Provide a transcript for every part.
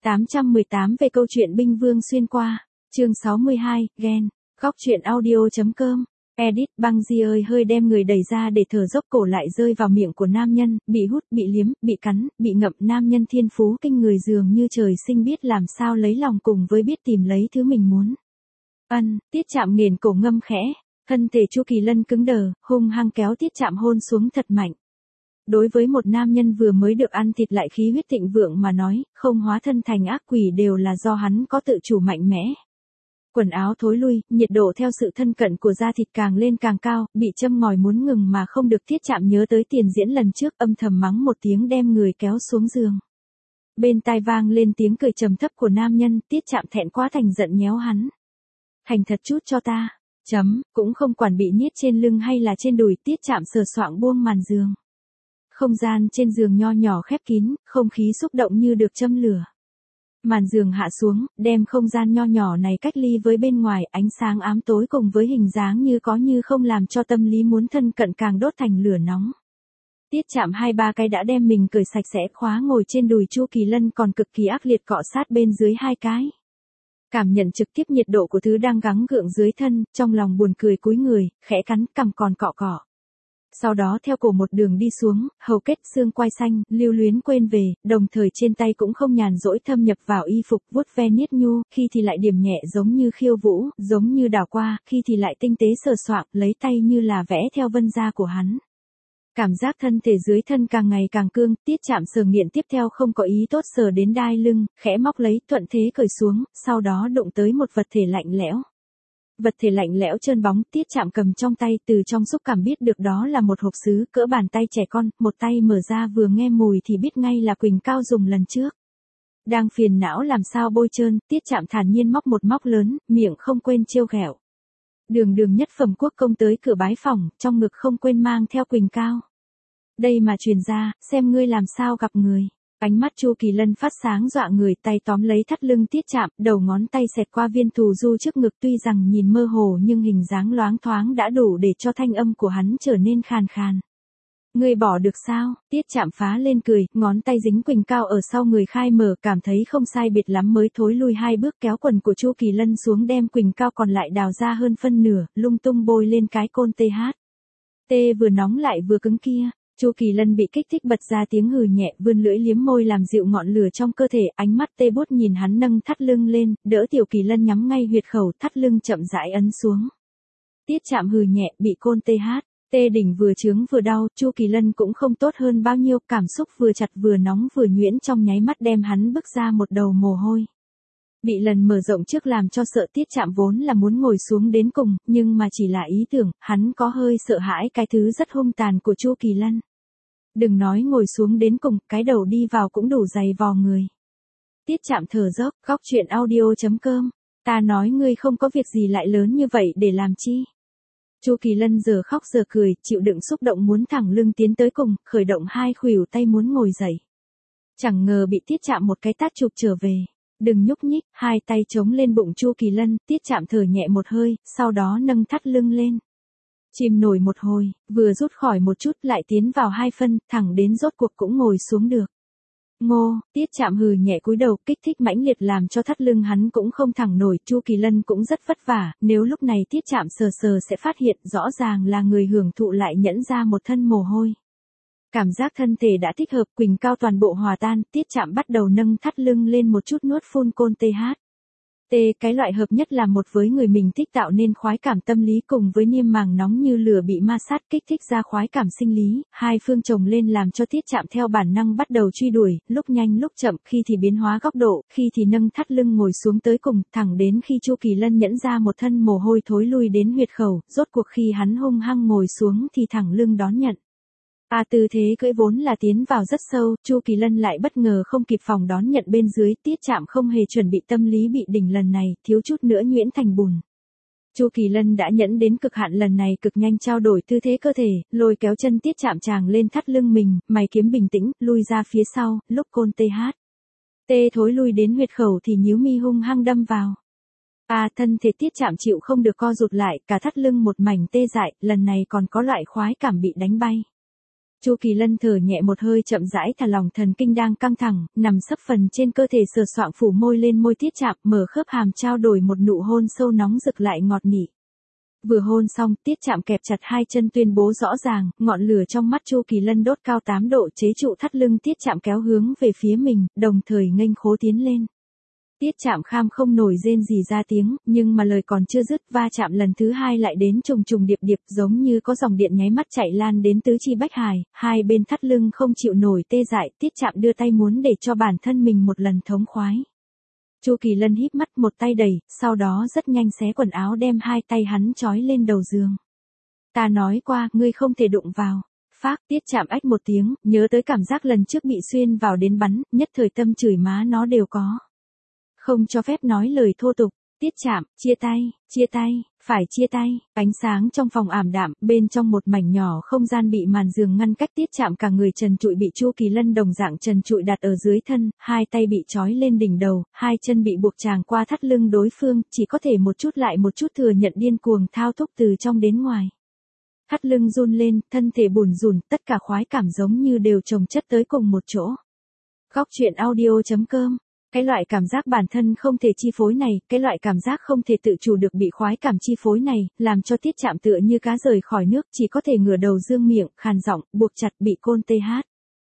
818 về câu chuyện binh vương xuyên qua, chương 62, ghen, góc truyện audio.com, edit, băng di ơi hơi đem người đẩy ra để thở dốc cổ lại rơi vào miệng của nam nhân, bị hút, bị liếm, bị cắn, bị ngậm, nam nhân thiên phú kinh người dường như trời sinh biết làm sao lấy lòng cùng với biết tìm lấy thứ mình muốn. Tiết Chạm nghển cổ ngâm khẽ, thân thể Chu Kỳ Lân cứng đờ, hung hăng kéo Tiết Chạm hôn xuống thật mạnh. Đối với một nam nhân vừa mới được ăn thịt lại khí huyết thịnh vượng mà nói, không hóa thân thành ác quỷ đều là do hắn có tự chủ mạnh mẽ. Quần áo thối lui, nhiệt độ theo sự thân cận của da thịt càng lên càng cao, bị châm ngòi muốn ngừng mà không được. Tiết Chạm nhớ tới tiền diễn lần trước, âm thầm mắng một tiếng đem người kéo xuống giường. Bên tai vang lên tiếng cười trầm thấp của nam nhân, Tiết Chạm thẹn quá thành giận nhéo hắn. Thành thật chút cho ta. Cũng không quản bị niết trên lưng hay là trên đùi, Tiết Chạm sờ soạng buông màn giường. Không gian trên giường nho nhỏ khép kín, không khí xúc động như được châm lửa. Màn giường hạ xuống, đem không gian nho nhỏ này cách ly với bên ngoài, ánh sáng ám tối cùng với hình dáng như có như không làm cho tâm lý muốn thân cận càng đốt thành lửa nóng. Tiết Chạm 2-3 cái đã đem mình cởi sạch sẽ, khóa ngồi trên đùi Chu Kỳ Lân còn cực kỳ ác liệt cọ sát bên dưới 2 cái. Cảm nhận trực tiếp nhiệt độ của thứ đang gắng gượng dưới thân, trong lòng buồn cười cúi người, khẽ cắn cằm còn cọ cọ. Sau đó theo cổ một đường đi xuống, hầu kết xương quai xanh, lưu luyến quên về, đồng thời trên tay cũng không nhàn rỗi thâm nhập vào y phục, vuốt ve niết nhu, khi thì lại điểm nhẹ giống như khiêu vũ, giống như đảo qua, khi thì lại tinh tế sờ soạng, lấy tay như là vẽ theo vân da của hắn. Cảm giác thân thể dưới thân càng ngày càng cương, Tiết Chạm sờ nghiện tiếp theo không có ý tốt sờ đến đai lưng, khẽ móc lấy, thuận thế cởi xuống, sau đó đụng tới một vật thể lạnh lẽo. Vật thể lạnh lẽo trơn bóng, Tiết Chạm cầm trong tay, từ trong xúc cảm biết được đó là một hộp sứ cỡ bàn tay trẻ con, một tay mở ra vừa nghe mùi thì biết ngay là Quỳnh Cao dùng lần trước. Đang phiền não làm sao bôi trơn, Tiết Chạm thản nhiên móc một móc lớn, miệng không quên trêu ghẹo. Đường nhất phẩm quốc công tới cửa bái phỏng, trong ngực không quên mang theo Quỳnh Cao. Đây mà truyền ra, xem ngươi làm sao gặp người. Ánh mắt Chu Kỳ Lân phát sáng dọa người, tay tóm lấy thắt lưng Tiết Chạm, đầu ngón tay xẹt qua viên thù du trước ngực, tuy rằng nhìn mơ hồ nhưng hình dáng loáng thoáng đã đủ để cho thanh âm của hắn trở nên khàn khàn. Ngươi bỏ được sao? Tiết Chạm phá lên cười, ngón tay dính Quỳnh Cao ở sau người khai mở, cảm thấy không sai biệt lắm mới thối lui 2 bước, kéo quần của Chu Kỳ Lân xuống đem Quỳnh Cao còn lại đào ra hơn phân nửa, lung tung bôi lên cái côn tê vừa nóng lại vừa cứng kia. Chu Kỳ Lân bị kích thích bật ra tiếng hừ nhẹ, vươn lưỡi liếm môi làm dịu ngọn lửa trong cơ thể, ánh mắt tê bút nhìn hắn nâng thắt lưng lên, đỡ Tiểu Kỳ Lân nhắm ngay huyệt khẩu, thắt lưng chậm rãi ấn xuống. Tiết Chạm hừ nhẹ, bị côn tê đỉnh vừa chướng vừa đau, Chu Kỳ Lân cũng không tốt hơn bao nhiêu, cảm xúc vừa chặt vừa nóng vừa nhuyễn trong nháy mắt đem hắn bức ra một đầu mồ hôi. Bị lần mở rộng trước làm cho sợ, Tiết Chạm vốn là muốn ngồi xuống đến cùng, nhưng mà chỉ là ý tưởng, hắn có hơi sợ hãi cái thứ rất hung tàn của Chu Kỳ Lân. Đừng nói ngồi xuống đến cùng, cái đầu đi vào cũng đủ dày vò người. Tiết Chạm thở dốc, góc truyện audio.com, ta nói ngươi không có việc gì lại lớn như vậy để làm chi. Chu Kỳ Lân giờ khóc giờ cười, chịu đựng xúc động muốn thẳng lưng tiến tới cùng, khởi động 2 khuỷu tay muốn ngồi dậy. Chẳng ngờ bị Tiết Chạm một cái tát chụp trở về. Đừng nhúc nhích, 2 tay chống lên bụng Chu Kỳ Lân, Tiết Chạm thở nhẹ một hơi, sau đó nâng thắt lưng lên. Chìm nổi một hồi, vừa rút khỏi một chút lại tiến vào 2 phân, thẳng đến rốt cuộc cũng ngồi xuống được. Ngô, Tiết Chạm hừ nhẹ cúi đầu, kích thích mãnh liệt làm cho thắt lưng hắn cũng không thẳng nổi, Chu Kỳ Lân cũng rất vất vả, nếu lúc này Tiết Chạm sờ sẽ phát hiện rõ ràng là người hưởng thụ lại nhẫn ra một thân mồ hôi. Cảm giác thân thể đã thích hợp, Quỳnh Cao toàn bộ hòa tan, Tiết Chạm bắt đầu nâng thắt lưng lên một chút nuốt phun côn cái loại hợp nhất là một với người mình thích tạo nên khoái cảm tâm lý cùng với niêm màng nóng như lửa bị ma sát kích thích ra khoái cảm sinh lý, 2 phương chồng lên làm cho Tiết Chạm theo bản năng bắt đầu truy đuổi, lúc nhanh lúc chậm, khi thì biến hóa góc độ, khi thì nâng thắt lưng ngồi xuống tới cùng, thẳng đến khi Chu Kỳ Lân nhẫn ra một thân mồ hôi thối lui đến huyệt khẩu, rốt cuộc khi hắn hung hăng ngồi xuống thì thẳng lưng đón nhận. Tư thế cưỡi vốn là tiến vào rất sâu, Chu Kỳ Lân lại bất ngờ không kịp phòng đón nhận bên dưới, Tiết Chạm không hề chuẩn bị tâm lý bị đỉnh lần này, thiếu chút nữa nhuyễn thành bùn. Chu Kỳ Lân đã nhẫn đến cực hạn lần này, cực nhanh trao đổi tư thế cơ thể, lôi kéo chân Tiết Chạm tràng lên thắt lưng mình, mày kiếm bình tĩnh, lui ra phía sau, lúc côn thối lui đến huyệt khẩu thì nhíu mi hung hăng đâm vào. Thân thể Tiết Chạm chịu không được co rụt lại, cả thắt lưng một mảnh tê dại, lần này còn có loại khoái cảm bị đánh bay. Chu Kỳ Lân thở nhẹ một hơi chậm rãi thả lỏng thần kinh đang căng thẳng, nằm sấp phần trên cơ thể sờ soạng phủ môi lên môi Tiết Trạm, mở khớp hàm trao đổi một nụ hôn sâu nóng rực lại ngọt nị. Vừa hôn xong, Tiết Trạm kẹp chặt hai chân tuyên bố rõ ràng, ngọn lửa trong mắt Chu Kỳ Lân đốt cao 8 độ chế trụ thắt lưng Tiết Trạm kéo hướng về phía mình, đồng thời nghênh khố tiến lên. Tiết Trạm kham không nổi rên gì ra tiếng, nhưng mà lời còn chưa dứt, va chạm lần thứ hai lại đến trùng trùng điệp điệp, giống như có dòng điện nháy mắt chạy lan đến tứ chi bách hài, hai bên thắt lưng không chịu nổi tê dại, Tiết Trạm đưa tay muốn để cho bản thân mình một lần thống khoái. Chu Kỳ Lân híp mắt một tay đẩy, sau đó rất nhanh xé quần áo đem hai tay hắn trói lên đầu giường. Ta nói qua, ngươi không thể đụng vào. Phác, Tiết Trạm ách một tiếng, nhớ tới cảm giác lần trước bị xuyên vào đến bắn, nhất thời tâm chửi má nó đều có. Không cho phép nói lời thô tục. Tiết Trạm, chia tay, phải chia tay. Ánh sáng trong phòng ảm đạm, bên trong một mảnh nhỏ không gian bị màn giường ngăn cách. Tiết Trạm cả người trần trụi bị Chu Kỳ Lân đồng dạng trần trụi đặt ở dưới thân, hai tay bị trói lên đỉnh đầu, hai chân bị buộc tràng qua thắt lưng đối phương, chỉ có thể một chút lại một chút thừa nhận điên cuồng thao thúc từ trong đến ngoài. Thắt lưng run lên, thân thể bủn rủn, tất cả khoái cảm giống như đều chồng chất tới cùng một chỗ. Góc truyện audio.com. Cái loại cảm giác bản thân không thể chi phối này, cái loại cảm giác không thể tự chủ được bị khoái cảm chi phối này, làm cho Tiết Trạm tựa như cá rời khỏi nước, chỉ có thể ngửa đầu dương miệng, khàn giọng, buộc chặt bị côn tê hát.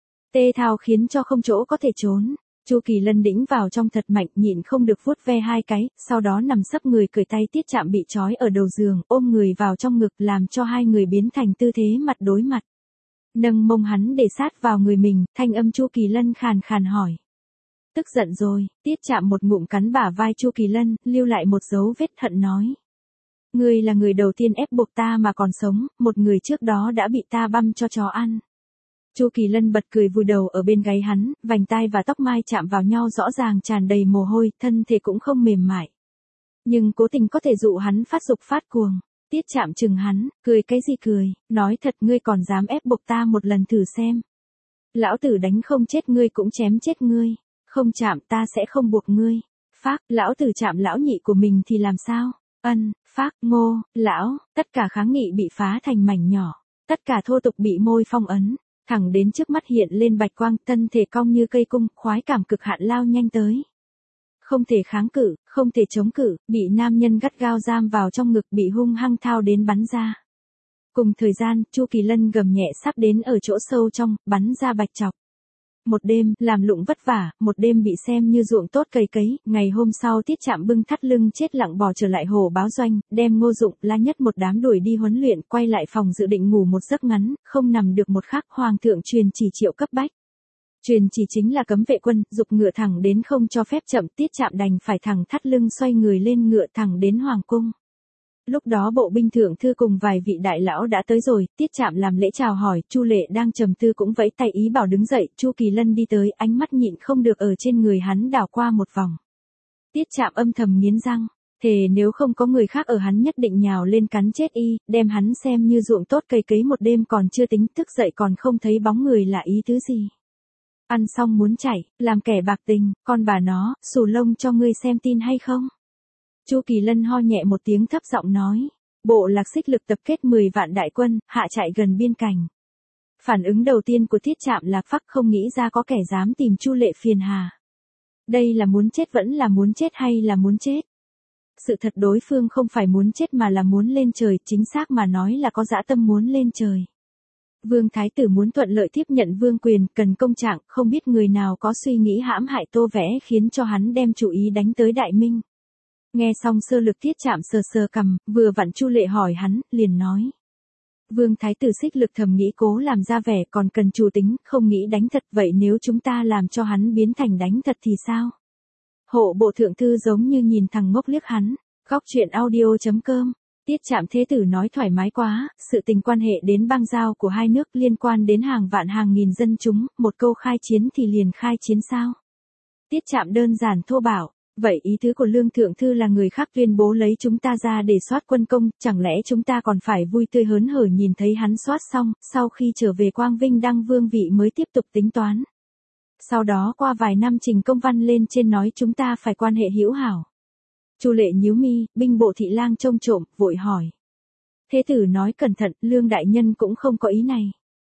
Tê thao khiến cho không chỗ có thể trốn. Chu Kỳ Lân đĩnh vào trong thật mạnh, nhịn không được vuốt ve hai cái, sau đó nằm sấp người cởi tay Tiết Trạm bị trói ở đầu giường, ôm người vào trong ngực làm cho hai người biến thành tư thế mặt đối mặt. Nâng mông hắn để sát vào người mình, thanh âm Chu Kỳ Lân khàn khàn hỏi. Tức giận rồi, Tiết Trạm một ngụm cắn bả vai Chu Kỳ Lân, lưu lại một dấu vết hận nói. Ngươi là người đầu tiên ép buộc ta mà còn sống, một người trước đó đã bị ta băm cho chó ăn. Chu Kỳ Lân bật cười vùi đầu ở bên gáy hắn, vành tai và tóc mai chạm vào nhau rõ ràng tràn đầy mồ hôi, thân thể cũng không mềm mại. Nhưng cố tình có thể dụ hắn phát dục phát cuồng. Tiết Trạm chừng hắn, cười cái gì cười, nói thật ngươi còn dám ép buộc ta một lần thử xem. Lão tử đánh không chết ngươi cũng chém chết ngươi. Không chạm ta sẽ không buộc ngươi. Phác, lão tử chạm lão nhị của mình thì làm sao? Phác, Ngô, lão, tất cả kháng nghị bị phá thành mảnh nhỏ. Tất cả thô tục bị môi phong ấn. Thẳng đến trước mắt hiện lên bạch quang, thân thể cong như cây cung, khoái cảm cực hạn lao nhanh tới. Không thể kháng cự, không thể chống cự, bị nam nhân gắt gao giam vào trong ngực bị hung hăng thao đến bắn ra. Cùng thời gian, Chu Kỳ Lân gầm nhẹ sắp đến ở chỗ sâu trong, bắn ra bạch chọc. Một đêm, làm lụng vất vả, một đêm bị xem như ruộng tốt cày cấy, ngày hôm sau Tiết Trạm bưng thắt lưng chết lặng bò trở lại hồ báo doanh, đem Ngô Dụng, La Nhất một đám đuổi đi huấn luyện, quay lại phòng dự định ngủ một giấc ngắn, không nằm được một khắc, hoàng thượng truyền chỉ triệu cấp bách. Truyền chỉ chính là cấm vệ quân, giục ngựa thẳng đến không cho phép chậm, Tiết Trạm đành phải thẳng thắt lưng xoay người lên ngựa thẳng đến hoàng cung. Lúc đó bộ binh thượng thư cùng vài vị đại lão đã tới rồi, Tiết Trạm làm lễ chào hỏi, Chu Lệ đang trầm tư cũng vẫy tay ý bảo đứng dậy, Chu Kỳ Lân đi tới, ánh mắt nhịn không được ở trên người hắn đảo qua một vòng. Tiết Trạm âm thầm nghiến răng, thề nếu không có người khác ở hắn nhất định nhào lên cắn chết y, đem hắn xem như ruộng tốt cày cấy một đêm còn chưa tính, thức dậy còn không thấy bóng người là ý tứ gì. Ăn xong muốn chạy, làm kẻ bạc tình, con bà nó, xù lông cho ngươi xem tin hay không? Chu Kỳ Lân ho nhẹ một tiếng thấp giọng nói, bộ lạc xích lực tập kết 10 vạn đại quân, hạ chạy gần biên cảnh. Phản ứng đầu tiên của Tiết Trạm là phắc không nghĩ ra có kẻ dám tìm Chu Lệ phiền hà. Đây là muốn chết vẫn là muốn chết hay là muốn chết? Sự thật đối phương không phải muốn chết mà là muốn lên trời, chính xác mà nói là có dã tâm muốn lên trời. Vương Thái Tử muốn thuận lợi tiếp nhận vương quyền, cần công trạng, không biết người nào có suy nghĩ hãm hại Tô Vẽ khiến cho hắn đem chủ ý đánh tới Đại Minh. Nghe xong sơ lược Tiết Trạm sờ sờ cằm, vừa vặn Chu Lệ hỏi hắn, liền nói. Vương Thái Tử xích lực thầm nghĩ cố làm ra vẻ còn cần chủ tính, không nghĩ đánh thật, vậy nếu chúng ta làm cho hắn biến thành đánh thật thì sao? Hộ bộ thượng thư giống như nhìn thằng ngốc liếc hắn. Góc truyện audio.com. Tiết Trạm thế tử nói thoải mái quá, sự tình quan hệ đến bang giao của hai nước liên quan đến hàng vạn hàng nghìn dân chúng, một câu khai chiến thì liền khai chiến sao? Tiết Trạm đơn giản thô bạo. Vậy ý tứ của Lương Thượng Thư là người khác tuyên bố lấy chúng ta ra để soát quân công, chẳng lẽ chúng ta còn phải vui tươi hớn hở nhìn thấy hắn soát xong, sau khi trở về Quang Vinh đăng vương vị mới tiếp tục tính toán. Sau đó qua vài năm trình công văn lên trên nói chúng ta phải quan hệ hữu hảo. Chu Lệ nhíu mi, binh bộ thị lang trông trộm, vội hỏi. Thế tử nói cẩn thận, Lương đại nhân cũng không có ý này.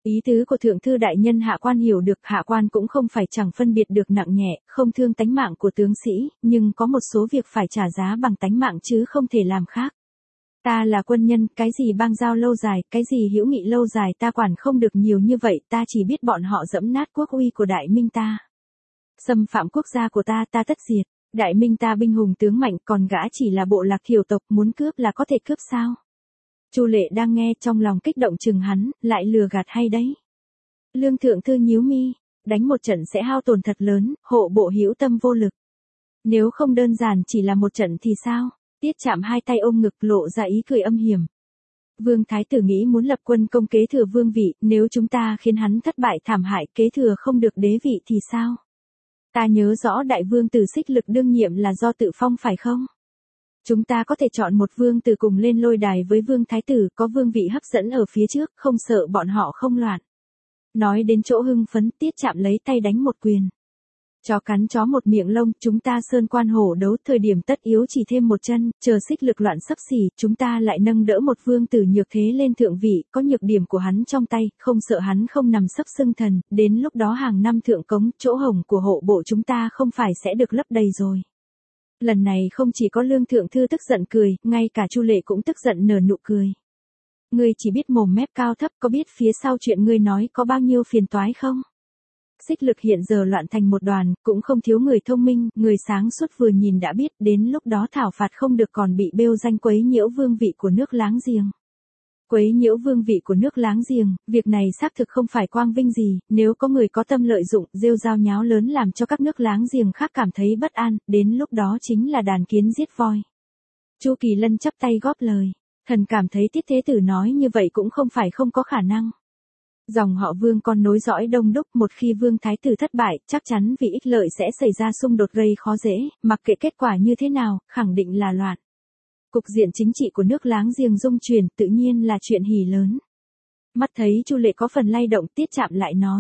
Ý tứ của thượng thư đại nhân hạ quan hiểu được, hạ quan cũng không phải chẳng phân biệt được nặng nhẹ, không thương tánh mạng của tướng sĩ, nhưng có một số việc phải trả giá bằng tánh mạng chứ không thể làm khác. Ta là quân nhân, cái gì bang giao lâu dài, cái gì hữu nghị lâu dài ta quản không được nhiều như vậy, ta chỉ biết bọn họ dẫm nát quốc uy của đại minh ta. Xâm phạm quốc gia của ta, ta tất diệt. Đại minh ta binh hùng tướng mạnh, còn gã chỉ là bộ lạc thiểu tộc, muốn cướp là có thể cướp sao? Chu Lệ đang nghe trong lòng kích động chừng hắn, lại lừa gạt hay đấy. Lương thượng thư nhíu mi, đánh một trận sẽ hao tổn thật lớn, hộ bộ hữu tâm vô lực. Nếu không đơn giản chỉ là một trận thì sao? Tiết Trạm hai tay ôm ngực lộ ra ý cười âm hiểm. Vương Thái tử nghĩ muốn lập quân công kế thừa vương vị, nếu chúng ta khiến hắn thất bại thảm hại kế thừa không được đế vị thì sao? Ta nhớ rõ đại vương tử Xích Lực đương nhiệm là do tự phong phải không? Chúng ta có thể chọn một vương tử cùng lên lôi đài với vương thái tử, có vương vị hấp dẫn ở phía trước, không sợ bọn họ không loạn. Nói đến chỗ hưng phấn, Tiết Trạm lấy tay đánh một quyền. Chó cắn chó một miệng lông, chúng ta sơn quan hổ đấu, thời điểm tất yếu chỉ thêm một chân, chờ Xích Lực loạn sắp xỉ, chúng ta lại nâng đỡ một vương tử nhược thế lên thượng vị, có nhược điểm của hắn trong tay, không sợ hắn không nằm sấp xưng thần, đến lúc đó hàng năm thượng cống, chỗ hổng của hộ bộ chúng ta không phải sẽ được lấp đầy rồi. Lần này không chỉ có Lương thượng thư tức giận cười, ngay cả Chu Lệ cũng tức giận nở nụ cười. Ngươi chỉ biết mồm mép cao thấp, có biết phía sau chuyện ngươi nói có bao nhiêu phiền toái không? Xích Lực hiện giờ loạn thành một đoàn, cũng không thiếu người thông minh, người sáng suốt vừa nhìn đã biết, đến lúc đó thảo phạt không được còn bị bêu danh quấy nhiễu vương vị của nước láng giềng. Quấy nhiễu vương vị của nước láng giềng, việc này xác thực không phải quang vinh gì, nếu có người có tâm lợi dụng, rêu rao nháo lớn làm cho các nước láng giềng khác cảm thấy bất an, đến lúc đó chính là đàn kiến giết voi. Chu Kỳ Lân chắp tay góp lời, thần cảm thấy Tiết Thế Tử nói như vậy cũng không phải không có khả năng. Dòng họ Vương con nối dõi đông đúc, một khi Vương Thái tử thất bại, chắc chắn vì ích lợi sẽ xảy ra xung đột gây khó dễ, mặc kệ kết quả như thế nào, khẳng định là loạn. Cục diện chính trị của nước láng giềng rung chuyển, tự nhiên là chuyện hỉ lớn. Mắt thấy Chu Lệ có phần lay động, Tiết Trạm lại nói.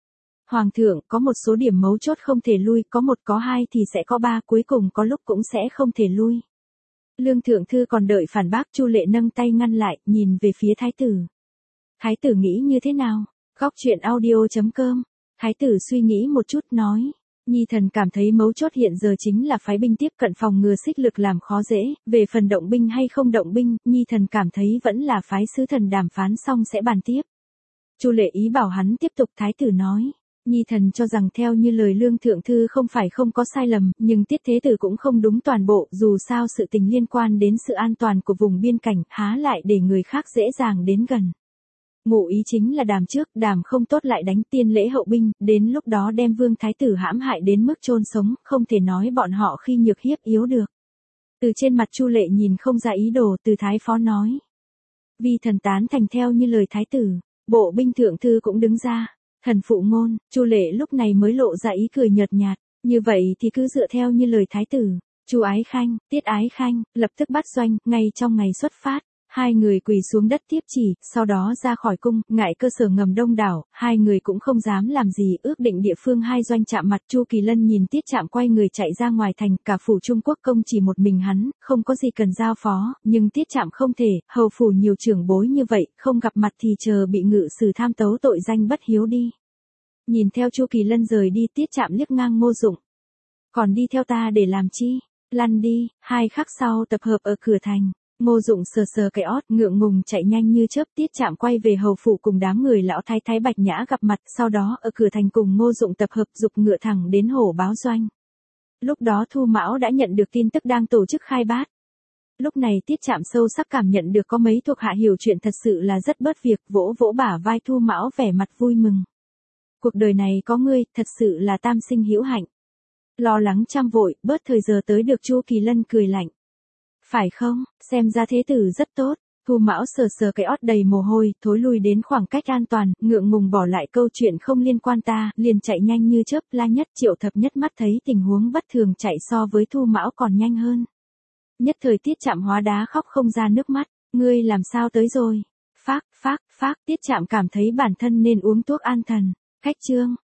Hoàng thượng, có một số điểm mấu chốt không thể lui, có một có hai thì sẽ có ba, cuối cùng có lúc cũng sẽ không thể lui. Lương thượng thư còn đợi phản bác, Chu Lệ nâng tay ngăn lại, nhìn về phía thái tử. Thái tử nghĩ như thế nào? Góc truyện audio.com. Thái tử suy nghĩ một chút nói. Nhi thần cảm thấy mấu chốt hiện giờ chính là phái binh tiếp cận phòng ngừa Xích Lực làm khó dễ, về phần động binh hay không động binh, Nhi thần cảm thấy vẫn là phái sứ thần đàm phán xong sẽ bàn tiếp. Chu Lệ ý bảo hắn tiếp tục, thái tử nói. Nhi thần cho rằng theo như lời Lương thượng thư không phải không có sai lầm, nhưng Tiết Thế Tử cũng không đúng toàn bộ, dù sao sự tình liên quan đến sự an toàn của vùng biên cảnh, há lại để người khác dễ dàng đến gần. Ngụ ý chính là đàm trước, đàm không tốt lại đánh, tiên lễ hậu binh, đến lúc đó đem Vương Thái tử hãm hại đến mức chôn sống, không thể nói bọn họ khi nhược hiếp yếu được. Từ trên mặt Chu Lệ nhìn không ra ý đồ, từ thái phó nói. Vì thần tán thành theo như lời thái tử, bộ binh thượng thư cũng đứng ra. Thần phụ ngôn, Chu Lệ lúc này mới lộ ra ý cười nhợt nhạt, như vậy thì cứ dựa theo như lời thái tử. Chu Ái Khanh, Tiết Ái Khanh, lập tức bắt doanh, ngay trong ngày xuất phát. Hai người quỳ xuống đất tiếp chỉ, sau đó ra khỏi cung, ngại cơ sở ngầm đông đảo, hai người cũng không dám làm gì, ước định địa phương hai doanh chạm mặt. Chu Kỳ Lân nhìn Tiết Trạm quay người chạy ra ngoài thành, cả phủ Trung Quốc công chỉ một mình hắn, không có gì cần giao phó, nhưng Tiết Trạm không thể, hầu phủ nhiều trưởng bối như vậy, không gặp mặt thì chờ bị ngự sử tham tấu tội danh bất hiếu đi. Nhìn theo Chu Kỳ Lân rời đi, Tiết Trạm liếc ngang Ngô Dụng. Còn đi theo ta để làm chi? Lăn đi. Hai khắc sau tập hợp ở cửa thành. Ngô Dụng sờ sờ cái ót, ngượng ngùng chạy nhanh như chớp. Tiết Trạm quay về hầu phủ cùng đám người lão thái thái Bạch Nhã gặp mặt, sau đó ở cửa thành cùng Ngô Dụng tập hợp, giục ngựa thẳng đến hổ báo doanh. Lúc đó Thu Mão đã nhận được tin tức đang tổ chức khai bát. Lúc này Tiết Trạm sâu sắc cảm nhận được có mấy thuộc hạ hiểu chuyện thật sự là rất bớt việc, vỗ vỗ bả vai Thu Mão vẻ mặt vui mừng. Cuộc đời này có ngươi, thật sự là tam sinh hữu hạnh. Lo lắng trăm vội, bớt thời giờ tới được. Chu Kỳ Lân cười lạnh. Phải không, xem ra thế tử rất tốt. Thu Mão sờ sờ cái ót đầy mồ hôi, thối lui đến khoảng cách an toàn, ngượng ngùng bỏ lại câu chuyện không liên quan ta, liền chạy nhanh như chớp. La Nhất, Triệu Thập Nhất mắt thấy tình huống bất thường chạy so với Thu Mão còn nhanh hơn. Nhất thời Tiết Trạm hóa đá khóc không ra nước mắt. Ngươi làm sao tới rồi? Phác. Tiết Trạm cảm thấy bản thân nên uống thuốc an thần. Khách trương,